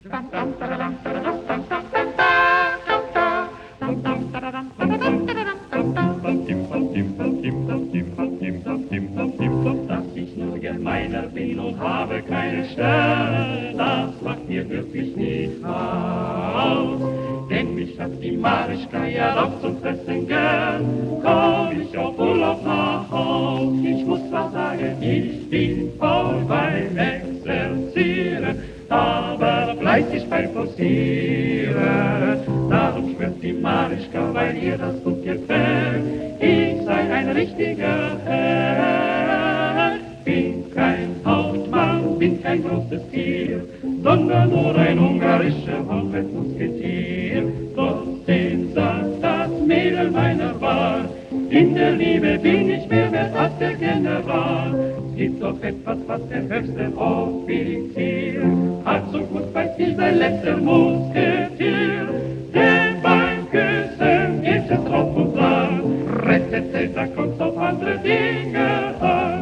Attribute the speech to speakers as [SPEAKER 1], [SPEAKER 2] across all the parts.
[SPEAKER 1] Dass ich nur gemeiner bin und habe keine Sterne, das macht mir wirklich nichts aus. Denn mich hat die Marischka ja doch zum Fressen gern, komm ich auf Urlaub nach Haus. Ich muss zwar sagen, ich bin faul beim Exerzieren, aber fleißig beim Forcieren. Darum schwört die Marischka, weil ihr das gut gefällt, ich sei ein richtiger Herr. Bin kein Hauptmann, bin kein großes Tier, sondern nur ein ungarischer Hochzeitsmusketier. Doch den sagt das Mädel meiner Wahl, in der Liebe bin ich mehr wert als der General. Es gibt doch etwas, was der höchste Offizier hat, so gut weiß wie sein letzter Musketier. Denn beim Küssen geht es drauf und dran, rettet, da kommt's auf andere Dinge an.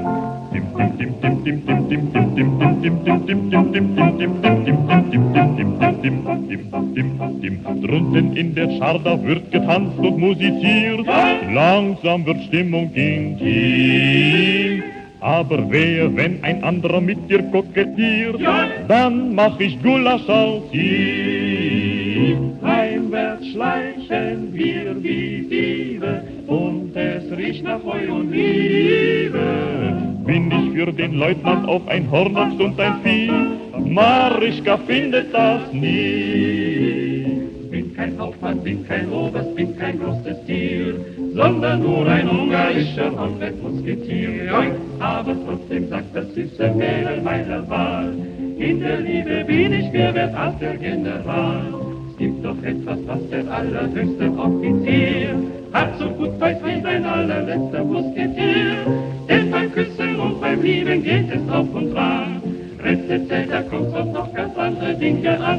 [SPEAKER 2] Drunten in der Scharda wird getanzt und musiziert, langsam wird Stimmung intim. Aber wehe, wenn ein anderer mit dir kokettiert, dann mach ich Gulasch aus ihm.
[SPEAKER 1] Heimwärts schleichen wir wie Diebe und es riecht nach Heu und Liebe.
[SPEAKER 2] Bin ich für den Leutnant auf ein Hornochs und ein Vieh, Marischka findet das nie.
[SPEAKER 1] Bin kein Hauptmann, bin kein Oberst, bin kein großes Tier, sondern nur ein ungarischer Hochzeitsmusketier. Aber trotzdem sagt das süße Mädel meiner Wahl, in der Liebe bin ich mehr wert als der General. Es gibt doch etwas, was der allerhöchste Offizier hat, so gut weiß wie sein allerletzter Musketier. Denn beim Küssen und beim Lieben geht es drauf und dran, Rezepte, da kommt's auf noch ganz andere Dinge an.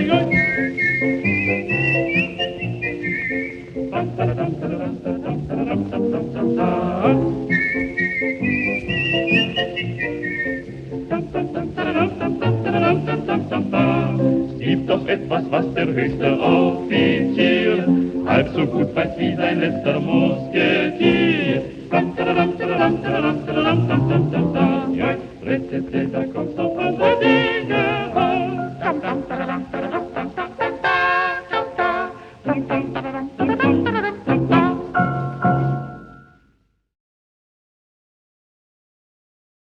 [SPEAKER 1] Es gibt doch etwas, was der höchste Offizier halb so gut weiß wie sein letzter Musketier. Ja, Rezepte, da kommt's auf